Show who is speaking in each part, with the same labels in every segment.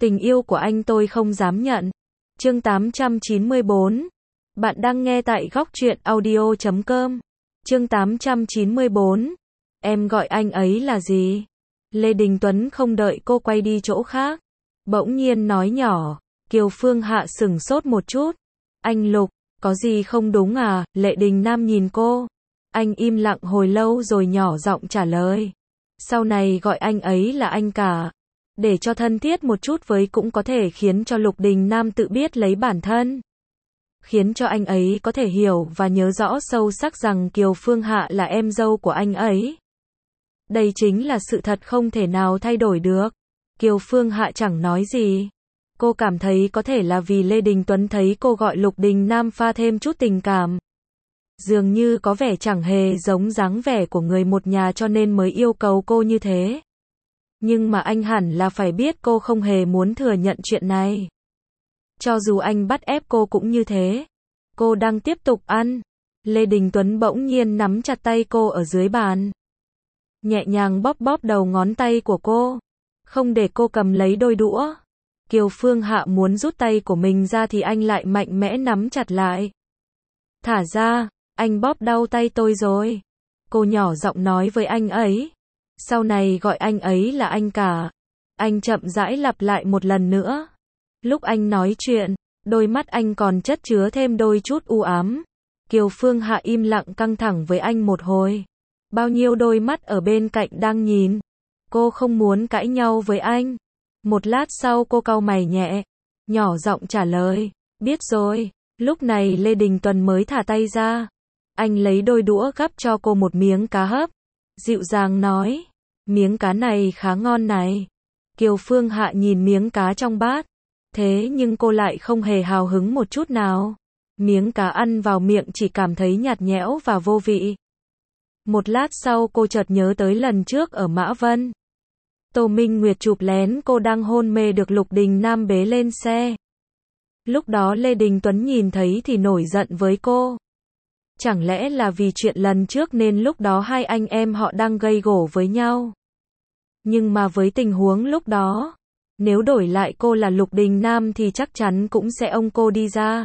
Speaker 1: Tình yêu của anh tôi không dám nhận. Chương 894. Bạn đang nghe tại góc truyện audio.com. Chương 894. Em gọi anh ấy là gì? Lê Đình Tuấn không đợi cô quay đi chỗ khác, bỗng nhiên nói nhỏ. Kiều Phương Hạ sửng sốt một chút. Anh Lục, có gì không đúng à? Lệ Đình Nam nhìn cô. Anh im lặng hồi lâu rồi nhỏ giọng trả lời. Sau này gọi anh ấy là anh cả. Để cho thân thiết một chút với cũng có thể khiến cho Lục Đình Nam tự biết lấy bản thân. Khiến cho anh ấy có thể hiểu và nhớ rõ sâu sắc rằng Kiều Phương Hạ là em dâu của anh ấy. Đây chính là sự thật không thể nào thay đổi được. Kiều Phương Hạ chẳng nói gì. Cô cảm thấy có thể là vì Lê Đình Tuấn thấy cô gọi Lục Đình Nam pha thêm chút tình cảm. Dường như có vẻ chẳng hề giống dáng vẻ của người một nhà cho nên mới yêu cầu cô như thế. Nhưng mà anh hẳn là phải biết cô không hề muốn thừa nhận chuyện này. Cho dù anh bắt ép cô cũng như thế. Cô đang tiếp tục ăn. Lê Đình Tuấn bỗng nhiên nắm chặt tay cô ở dưới bàn. Nhẹ nhàng bóp bóp đầu ngón tay của cô. Không để cô cầm lấy đôi đũa. Kiều Phương Hạ muốn rút tay của mình ra thì anh lại mạnh mẽ nắm chặt lại. Thả ra, anh bóp đau tay tôi rồi. Cô nhỏ giọng nói với anh ấy. Sau này gọi anh ấy là anh cả. Anh chậm rãi lặp lại một lần nữa. Lúc anh nói chuyện, đôi mắt anh còn chất chứa thêm đôi chút u ám. Kiều Phương Hạ im lặng căng thẳng với anh một hồi. Bao nhiêu đôi mắt ở bên cạnh đang nhìn. Cô không muốn cãi nhau với anh. Một lát sau cô cau mày nhẹ, nhỏ giọng trả lời, biết rồi. Lúc này Lê Đình Tuấn mới thả tay ra. Anh lấy đôi đũa gắp cho cô một miếng cá hấp. Dịu dàng nói, miếng cá này khá ngon này. Kiều Phương Hạ nhìn miếng cá trong bát. Thế nhưng cô lại không hề hào hứng một chút nào. Miếng cá ăn vào miệng chỉ cảm thấy nhạt nhẽo và vô vị. Một lát sau cô chợt nhớ tới lần trước ở Mã Vân. Tô Minh Nguyệt chụp lén cô đang hôn mê được Lục Đình Nam bế lên xe. Lúc đó Lê Đình Tuấn nhìn thấy thì nổi giận với cô. Chẳng lẽ là vì chuyện lần trước nên lúc đó hai anh em họ đang gây gổ với nhau. Nhưng mà với tình huống lúc đó, nếu đổi lại cô là Lục Đình Nam thì chắc chắn cũng sẽ ôm cô đi ra.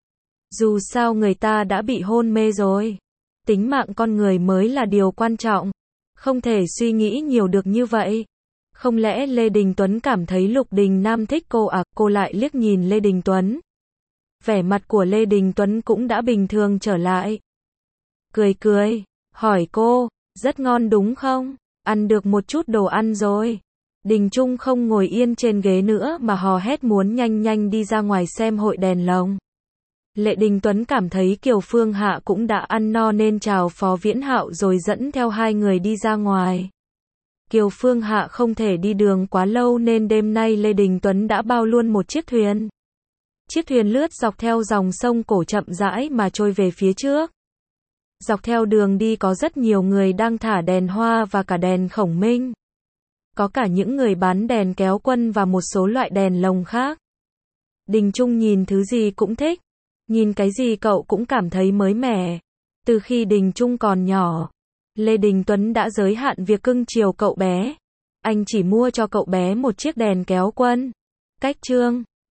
Speaker 1: Dù sao người ta đã bị hôn mê rồi. Tính mạng con người mới là điều quan trọng. Không thể suy nghĩ nhiều được như vậy. Không lẽ Lê Đình Tuấn cảm thấy Lục Đình Nam thích cô à? Cô lại liếc nhìn Lê Đình Tuấn. Vẻ mặt của Lê Đình Tuấn cũng đã bình thường trở lại. Cười cười, hỏi cô, rất ngon đúng không? Ăn được một chút đồ ăn rồi. Đình Trung không ngồi yên trên ghế nữa mà hò hét muốn nhanh nhanh đi ra ngoài xem hội đèn lồng. Lệ Đình Tuấn cảm thấy Kiều Phương Hạ cũng đã ăn no nên chào Phó Viễn Hạo rồi dẫn theo hai người đi ra ngoài. Kiều Phương Hạ không thể đi đường quá lâu nên đêm nay Lê Đình Tuấn đã bao luôn một chiếc thuyền. Chiếc thuyền lướt dọc theo dòng sông cổ chậm rãi mà trôi về phía trước. Dọc theo đường đi có rất nhiều người đang thả đèn hoa và cả đèn khổng minh. Có cả những người bán đèn kéo quân và một số loại đèn lồng khác. Đình Trung nhìn thứ gì cũng thích. Nhìn cái gì cậu cũng cảm thấy mới mẻ. Từ khi Đình Trung còn nhỏ, Lê Đình Tuấn đã giới hạn việc cưng chiều cậu bé. Anh chỉ mua cho cậu bé một chiếc đèn kéo quân. Cách chương